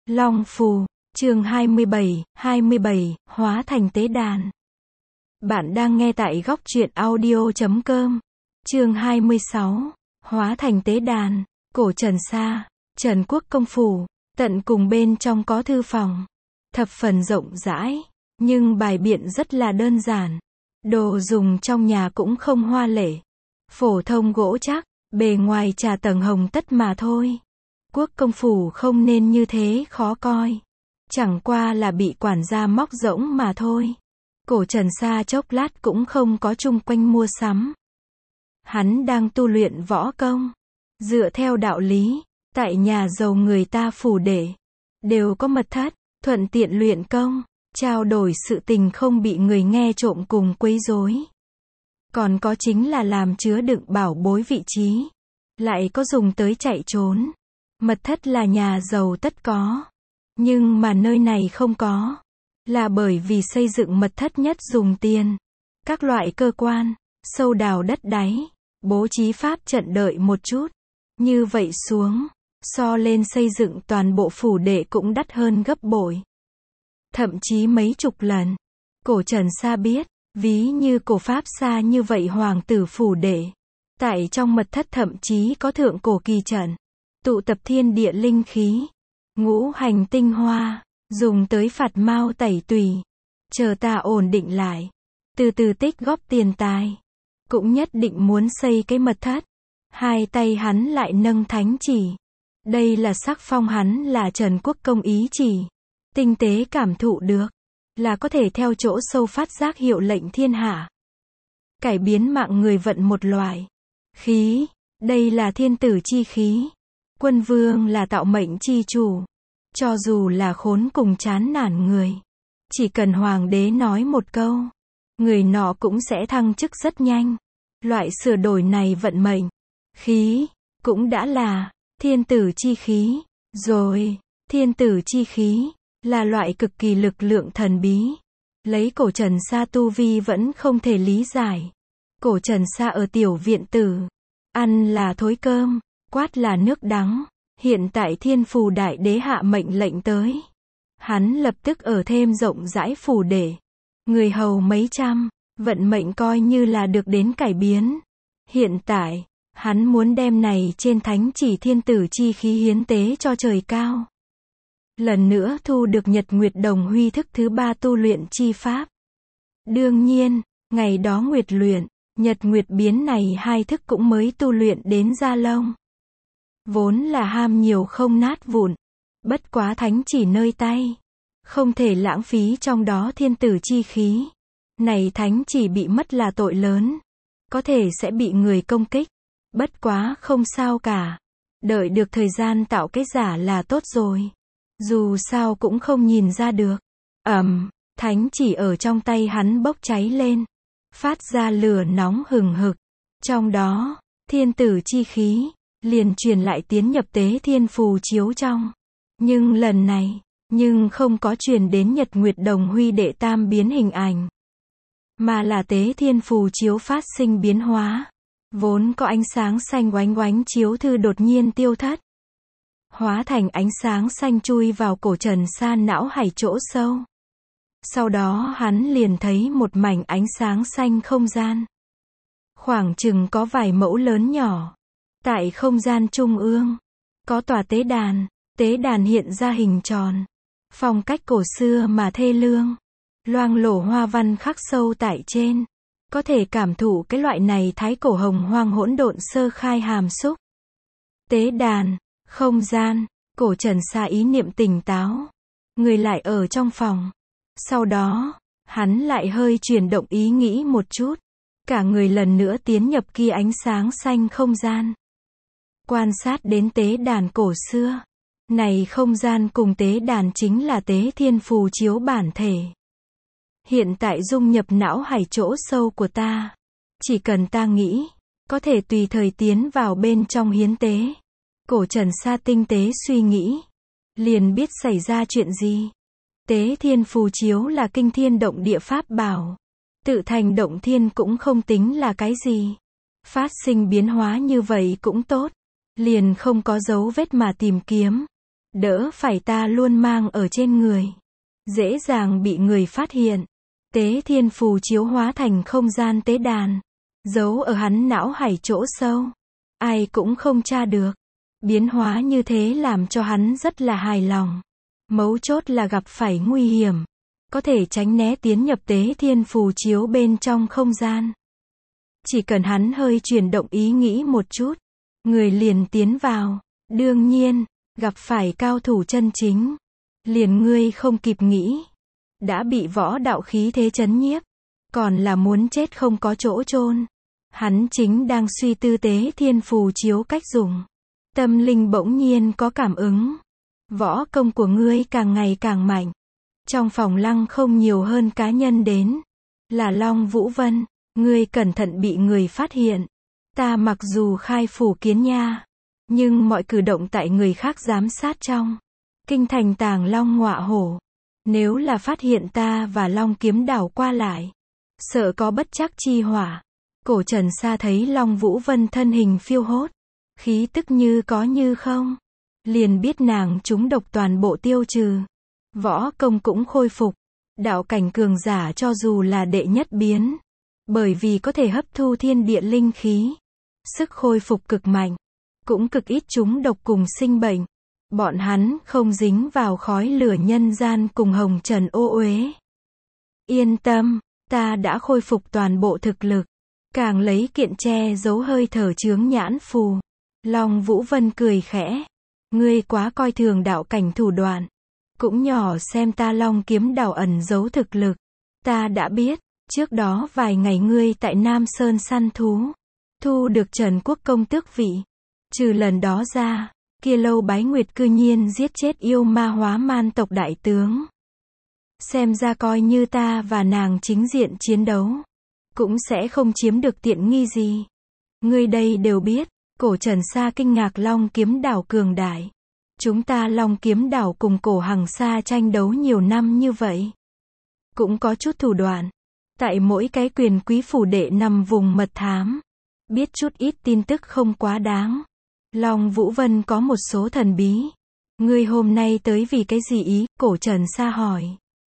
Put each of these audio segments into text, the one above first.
Long Phù, chương 27, hóa thành tế đàn. Bạn đang nghe tại góc truyện audio.com. Chương 26, hóa thành tế đàn. Cổ Trần Sa, Trần Quốc công phủ, tận cùng bên trong có thư phòng. Thập phần rộng rãi, nhưng bài biện rất là đơn giản. Đồ dùng trong nhà cũng không hoa lệ. Phổ thông gỗ chắc, bề ngoài trà tầng hồng tất mà thôi. Quốc công phủ không nên như thế khó coi. Chẳng qua là bị quản gia móc rỗng mà thôi. Cổ Trần Sa chốc lát cũng không có chung quanh mua sắm. Hắn đang tu luyện võ công. Dựa theo đạo lý, tại nhà giàu người ta phủ để, đều có mật thất, thuận tiện luyện công, trao đổi sự tình không bị người nghe trộm cùng quấy rối. Còn có chính là làm chứa đựng bảo bối vị trí. Lại có dùng tới chạy trốn. Mật thất là nhà giàu tất có. Nhưng mà nơi này không có. Là bởi vì xây dựng mật thất nhất dùng tiền. Các loại cơ quan, sâu đào đất đáy, bố trí pháp trận đợi một chút. Như vậy xuống, so lên xây dựng toàn bộ phủ đệ cũng đắt hơn gấp bội. Thậm chí mấy chục lần. Cổ Trần Sa biết, ví như cổ Pháp xa như vậy hoàng tử phủ đệ. Tại trong mật thất thậm chí có thượng cổ kỳ trận. Tụ tập thiên địa linh khí, ngũ hành tinh hoa, dùng tới phạt mao tẩy tùy. Chờ ta ổn định lại, từ từ tích góp tiền tài, cũng nhất định muốn xây cái mật thất. Hai tay hắn lại nâng thánh chỉ. Đây là sắc phong hắn là Trần Quốc công ý chỉ. Tinh tế cảm thụ được, là có thể theo chỗ sâu phát giác hiệu lệnh thiên hạ. Cải biến mạng người vận một loại khí, đây là thiên tử chi khí. Quân vương là tạo mệnh chi chủ. Cho dù là khốn cùng chán nản người, chỉ cần hoàng đế nói một câu, người nọ cũng sẽ thăng chức rất nhanh. Loại sửa đổi này vận mệnh, khí, cũng đã là thiên tử chi khí. Rồi, thiên tử chi khí, là loại cực kỳ lực lượng thần bí. Lấy cổ Trần Sa tu vi vẫn không thể lý giải. Cổ Trần Sa ở tiểu viện tử, ăn là thối cơm, quát là nước đắng. Hiện tại thiên phù đại đế hạ mệnh lệnh tới. Hắn lập tức ở thêm rộng rãi phủ để. Người hầu mấy trăm, vận mệnh coi như là được đến cải biến. Hiện tại, hắn muốn đem này trên thánh chỉ thiên tử chi khí hiến tế cho trời cao. Lần nữa thu được Nhật Nguyệt Đồng Huy thức thứ 3 tu luyện chi pháp. Đương nhiên, ngày đó Nguyệt luyện, Nhật Nguyệt biến này hai thức cũng mới tu luyện đến da lông. Vốn là ham nhiều không nát vụn. Bất quá thánh chỉ nơi tay. Không thể lãng phí trong đó thiên tử chi khí. Này thánh chỉ bị mất là tội lớn. Có thể sẽ bị người công kích. Bất quá không sao cả. Đợi được thời gian tạo cái giả là tốt rồi. Dù sao cũng không nhìn ra được. Thánh chỉ ở trong tay hắn bốc cháy lên. Phát ra lửa nóng hừng hực. Trong đó, thiên tử chi khí liền truyền lại tiến nhập tế thiên phù chiếu trong. Nhưng lần này, không có truyền đến Nhật Nguyệt Đồng Huy đệ tam biến hình ảnh. Mà là tế thiên phù chiếu phát sinh biến hóa. Vốn có ánh sáng xanh oánh oánh chiếu thư đột nhiên tiêu thất. Hóa thành ánh sáng xanh chui vào cổ Trần Sa não hải chỗ sâu. Sau đó hắn liền thấy một mảnh ánh sáng xanh không gian. Khoảng chừng có vài mẫu lớn nhỏ. Tại không gian trung ương, có tòa tế đàn hiện ra hình tròn. Phong cách cổ xưa mà thê lương. Loang lổ hoa văn khắc sâu tại trên. Có thể cảm thụ cái loại này thái cổ hồng hoang hỗn độn sơ khai hàm xúc. Tế đàn, không gian, cổ Trần Sa ý niệm tỉnh táo. Người lại ở trong phòng. Sau đó, hắn lại hơi chuyển động ý nghĩ một chút. Cả người lần nữa tiến nhập kia ánh sáng xanh không gian. Quan sát đến tế đàn cổ xưa. Này không gian cùng tế đàn chính là tế thiên phù chiếu bản thể. Hiện tại dung nhập não hải chỗ sâu của ta. Chỉ cần ta nghĩ, có thể tùy thời tiến vào bên trong hiến tế. Cổ Trần Sa tinh tế suy nghĩ. Liền biết xảy ra chuyện gì. Tế thiên phù chiếu là kinh thiên động địa pháp bảo. Tự thành động thiên cũng không tính là cái gì. Phát sinh biến hóa như vậy cũng tốt. Liền không có dấu vết mà tìm kiếm. đỡ phải ta luôn mang ở trên người, dễ dàng bị người phát hiện. Tế thiên phù chiếu hóa thành không gian tế đàn, giấu ở hắn não hải chỗ sâu, ai cũng không tra được. Biến hóa như thế làm cho hắn rất là hài lòng. Mấu chốt là gặp phải nguy hiểm, có thể tránh né tiến nhập tế thiên phù chiếu bên trong không gian. Chỉ cần hắn hơi chuyển động ý nghĩ một chút, người liền tiến vào. Đương nhiên, gặp phải cao thủ chân chính, liền ngươi không kịp nghĩ, đã bị võ đạo khí thế chấn nhiếp, còn là muốn chết không có chỗ chôn. Hắn chính đang suy tư tế thiên phù chiếu cách dùng. Tâm linh bỗng nhiên có cảm ứng. Võ công của ngươi càng ngày càng mạnh. Trong phòng lăng không nhiều hơn cá nhân đến. Là Long Vũ Vân, ngươi cẩn thận bị người phát hiện. Ta mặc dù khai phủ kiến nha, nhưng mọi cử động tại người khác giám sát trong kinh thành Tàng Long Ngọa Hổ. Nếu là phát hiện ta và Long Kiếm Đảo qua lại, sợ có bất trắc chi họa. Cổ Trần Sa thấy Long Vũ Vân thân hình phiêu hốt, khí tức như có như không, liền biết nàng trúng độc toàn bộ tiêu trừ. Võ công cũng khôi phục. Đạo cảnh cường giả cho dù là đệ nhất biến, bởi vì có thể hấp thu thiên địa linh khí, sức khôi phục cực mạnh, cũng cực ít trúng độc cùng sinh bệnh. Bọn hắn không dính vào khói lửa nhân gian cùng hồng trần ô uế. Yên tâm, ta đã khôi phục toàn bộ thực lực, càng lấy kiện che giấu hơi thở chướng nhãn phù. Long Vũ Vân cười khẽ, ngươi quá coi thường đạo cảnh thủ đoạn, cũng nhỏ xem ta Long Kiếm Đảo ẩn giấu thực lực. Ta đã biết, trước đó vài ngày ngươi tại Nam Sơn săn thú, thu được Trần Quốc công tước vị. Trừ lần đó ra, kia Lâu Bái Nguyệt cư nhiên giết chết yêu ma hóa man tộc đại tướng. Xem ra coi như ta và nàng chính diện chiến đấu, cũng sẽ không chiếm được tiện nghi gì. Ngươi đây đều biết. Cổ Trần Sa kinh ngạc Long Kiếm Đảo cường đại. Chúng ta Long Kiếm Đảo cùng Cổ Hằng Sa tranh đấu nhiều năm như vậy, cũng có chút thủ đoạn. Tại mỗi cái quyền quý phủ đệ nằm vùng mật thám, biết chút ít tin tức không quá đáng. Long Vũ Vân có một số thần bí. Ngươi hôm nay tới vì cái gì ý? Cổ Trần Sa hỏi.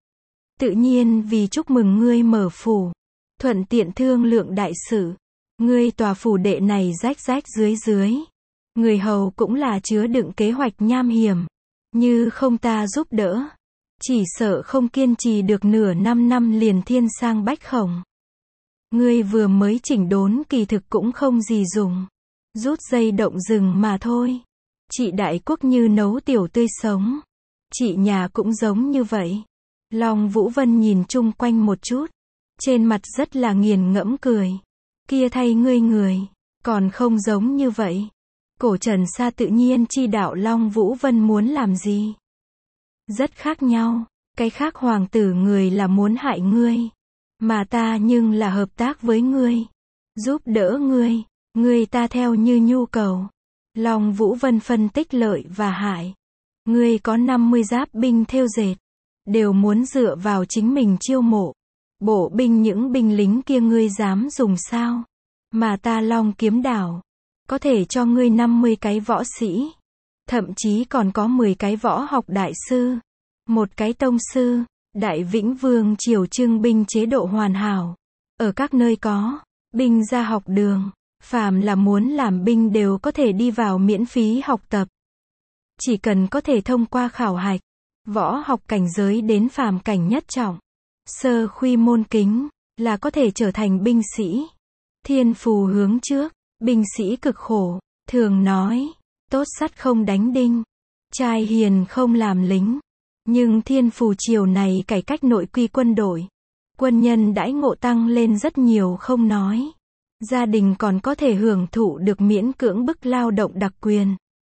Tự nhiên vì chúc mừng ngươi mở phủ, thuận tiện thương lượng đại sự. Ngươi tòa phủ đệ này rách rách dưới dưới, người hầu cũng là chứa đựng kế hoạch nham hiểm. Như không ta giúp đỡ, chỉ sợ không kiên trì được nửa năm liền thiên sang bách khổng. Ngươi vừa mới chỉnh đốn kỳ thực cũng không gì dùng, rút dây động rừng mà thôi. Chị đại quốc như nấu tiểu tươi sống, chị nhà cũng giống như vậy. Long Vũ Vân nhìn chung quanh một chút, trên mặt rất là nghiền ngẫm cười. Kia thay ngươi người, còn không giống như vậy. Cổ Trần Sa tự nhiên chi đạo Long Vũ Vân muốn làm gì. Rất khác nhau, cái khác hoàng tử người là muốn hại ngươi, mà ta nhưng là hợp tác với ngươi, giúp đỡ ngươi ta theo như nhu cầu. Long Vũ Vân phân tích lợi và hại. Ngươi có 50 giáp binh thêu dệt, đều muốn dựa vào chính mình chiêu mộ. Bộ binh những binh lính kia ngươi dám dùng sao? Mà ta Long Kiếm Đảo, có thể cho ngươi 50 cái võ sĩ, thậm chí còn có 10 cái võ học đại sư, một cái tông sư. Đại Vĩnh Vương triều trưng binh chế độ hoàn hảo, ở các nơi có binh gia học đường, phàm là muốn làm binh đều có thể đi vào miễn phí học tập. Chỉ cần có thể thông qua khảo hạch, võ học cảnh giới đến phàm cảnh nhất trọng, sơ khuy môn kính, là có thể trở thành binh sĩ. Thiên phù hướng trước, binh sĩ cực khổ, thường nói, tốt sắt không đánh đinh, trai hiền không làm lính. Nhưng thiên phù triều này cải cách nội quy quân đội, quân nhân đãi ngộ tăng lên rất nhiều không nói. Gia đình còn có thể hưởng thụ được miễn cưỡng bức lao động đặc quyền.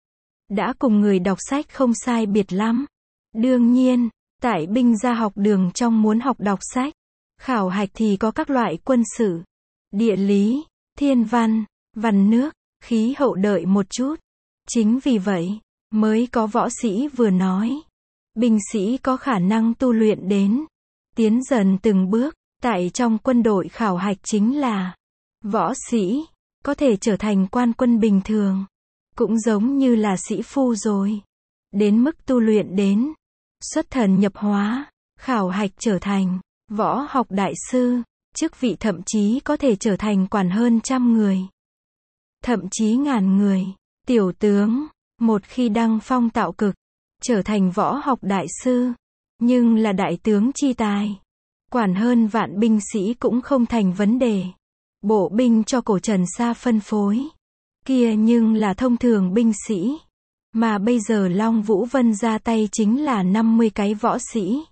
Đã cùng người đọc sách không sai biệt lắm. Đương nhiên, tại binh gia học đường trong muốn học đọc sách, khảo hạch thì có các loại quân sự, địa lý, thiên văn, văn nước, khí hậu đợi một chút. Chính vì vậy, mới có võ sĩ vừa nói. Binh sĩ có khả năng tu luyện đến, tiến dần từng bước, tại trong quân đội khảo hạch chính là võ sĩ, có thể trở thành quan quân bình thường, cũng giống như là sĩ phu rồi. đến mức tu luyện đến xuất thần nhập hóa, khảo hạch trở thành võ học đại sư, chức vị thậm chí có thể trở thành quản hơn 100 người, thậm chí ngàn người. Tiểu tướng, một khi đăng phong tạo cực, trở thành võ học đại sư, nhưng là đại tướng chi tài, quản hơn vạn binh sĩ cũng không thành vấn đề. Bộ binh cho cổ Trần Sa phân phối, kia nhưng là thông thường binh sĩ, mà bây giờ Long Vũ Vân ra tay chính là 50 cái võ sĩ.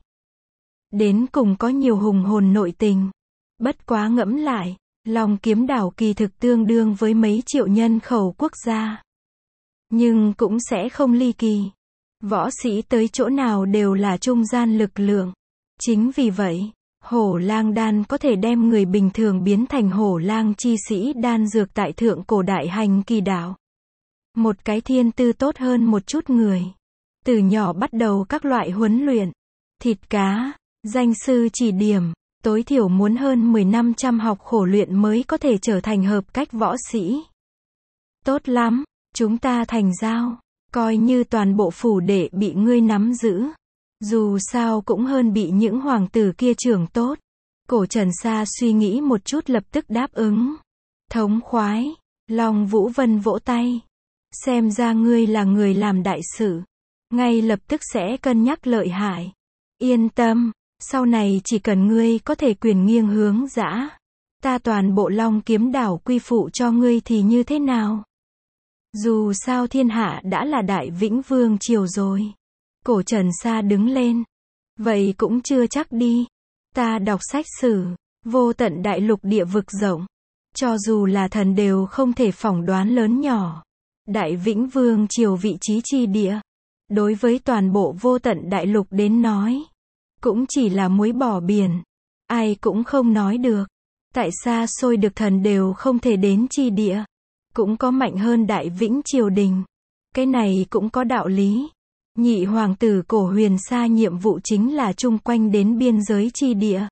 Đến cùng có nhiều hùng hồn nội tình. Bất quá ngẫm lại, Long Kiếm Đảo kỳ thực tương đương với mấy triệu nhân khẩu quốc gia. Nhưng cũng sẽ không ly kỳ. Võ sĩ tới chỗ nào đều là trung gian lực lượng. Chính vì vậy, Hổ Lang đan có thể đem người bình thường biến thành Hổ Lang chi sĩ đan dược tại thượng cổ đại hành kỳ đảo. Một cái thiên tư tốt hơn một chút người. Từ nhỏ bắt đầu các loại huấn luyện. Thịt cá, danh sư chỉ điểm, tối thiểu muốn hơn 10 năm chăm học khổ luyện mới có thể trở thành hợp cách võ sĩ. Tốt lắm, chúng ta thành giao, coi như toàn bộ phủ đệ bị ngươi nắm giữ. Dù sao cũng hơn bị những hoàng tử kia trưởng tốt. Cổ Trần Sa suy nghĩ một chút lập tức đáp ứng. Thống khoái, Long Vũ Vân vỗ tay. Xem ra ngươi là người làm đại sự. Ngay lập tức sẽ cân nhắc lợi hại. Yên tâm, sau này chỉ cần ngươi có thể quyền nghiêng hướng dã, ta toàn bộ Long Kiếm Đảo quy phụ cho ngươi thì như thế nào? Dù sao thiên hạ đã là Đại Vĩnh Vương triều rồi. Cổ Trần Sa đứng lên. Vậy cũng chưa chắc đi. Ta đọc sách sử, vô tận đại lục địa vực rộng. Cho dù là thần đều không thể phỏng đoán lớn nhỏ. Đại Vĩnh Vương triều vị trí chi địa. Đối với toàn bộ vô tận đại lục đến nói. Cũng chỉ là muối bỏ biển. Ai cũng không nói được. Tại xa xôi được thần đều không thể đến chi địa. Cũng có mạnh hơn Đại Vĩnh triều đình. Cái này cũng có đạo lý. Nhị hoàng tử Cổ Huyền Sa nhiệm vụ chính là chung quanh đến biên giới chi địa.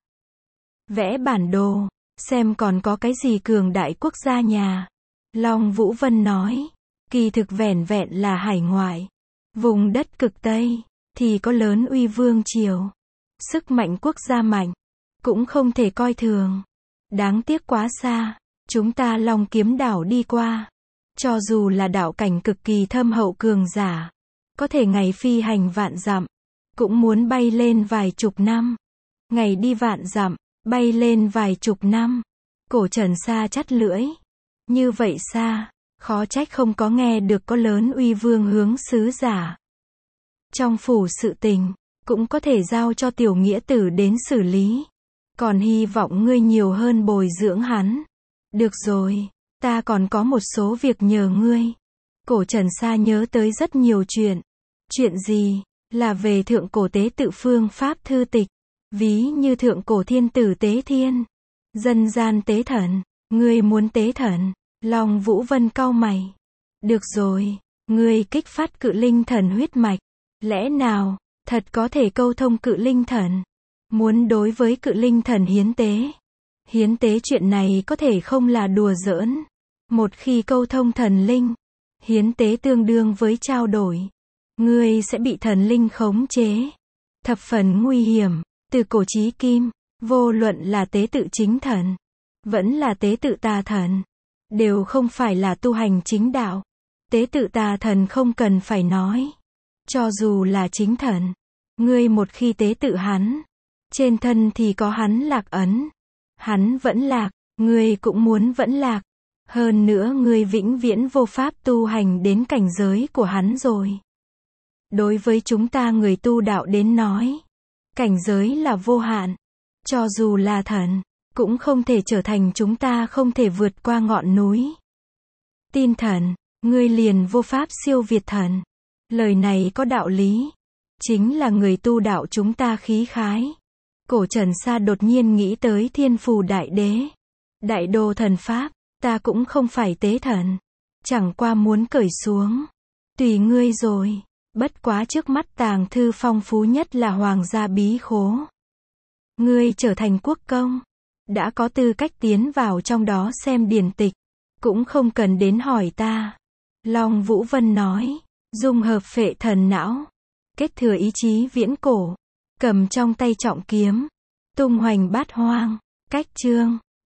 Vẽ bản đồ, xem còn có cái gì cường đại quốc gia nhà. Long Vũ Vân nói, kỳ thực vẻn vẹn là hải ngoại. Vùng đất cực Tây, thì có lớn uy vương triều. Sức mạnh quốc gia mạnh, cũng không thể coi thường. Đáng tiếc quá xa, chúng ta Long Kiếm Đảo đi qua. Cho dù là đạo cảnh cực kỳ thâm hậu cường giả. Có thể ngày phi hành vạn dặm, cũng muốn bay lên vài chục năm. Ngày đi vạn dặm, bay lên vài chục năm. Cổ Trần Sa chắt lưỡi. Như vậy xa, khó trách không có nghe được có lớn uy vương hướng sứ giả. Trong phủ sự tình, cũng có thể giao cho tiểu nghĩa tử đến xử lý. Còn hy vọng ngươi nhiều hơn bồi dưỡng hắn. Được rồi, ta còn có một số việc nhờ ngươi. Cổ Trần Sa nhớ tới rất nhiều chuyện. Chuyện gì? Là về thượng cổ tế tự phương pháp thư tịch. Ví như thượng cổ thiên tử tế thiên. Dân gian tế thần. Ngươi muốn tế thần. Long Vũ Vân cau mày. Được rồi. Ngươi kích phát cự linh thần huyết mạch. Lẽ nào, thật có thể câu thông cự linh thần? Muốn đối với cự linh thần hiến tế. Hiến tế chuyện này có thể không là đùa giỡn. Một khi câu thông thần linh, hiến tế tương đương với trao đổi. Ngươi sẽ bị thần linh khống chế. Thập phần nguy hiểm. Từ cổ chí kim, vô luận là tế tự chính thần, vẫn là tế tự tà thần, đều không phải là tu hành chính đạo. Tế tự tà thần không cần phải nói. Cho dù là chính thần, ngươi một khi tế tự hắn, trên thân thì có hắn lạc ấn. Hắn vẫn lạc, ngươi cũng muốn vẫn lạc. Hơn nữa ngươi vĩnh viễn vô pháp tu hành đến cảnh giới của hắn rồi. Đối với chúng ta người tu đạo đến nói, cảnh giới là vô hạn. Cho dù là thần, cũng không thể trở thành chúng ta không thể vượt qua ngọn núi. Tin thần, ngươi liền vô pháp siêu việt thần. Lời này có đạo lý. Chính là người tu đạo chúng ta khí khái. Cổ Trần Sa đột nhiên nghĩ tới Thiên Phù Đại Đế. Đại đô thần Pháp, ta cũng không phải tế thần. Chẳng qua muốn cởi xuống. Tùy ngươi rồi. Bất quá trước mắt tàng thư phong phú nhất là Hoàng gia bí khố. Ngươi trở thành quốc công, đã có tư cách tiến vào trong đó xem điển tịch. Cũng không cần đến hỏi ta. Long Vũ Vân nói. dung hợp phệ thần não, kết thừa ý chí viễn cổ, cầm trong tay trọng kiếm, tung hoành bát hoang, cách chương.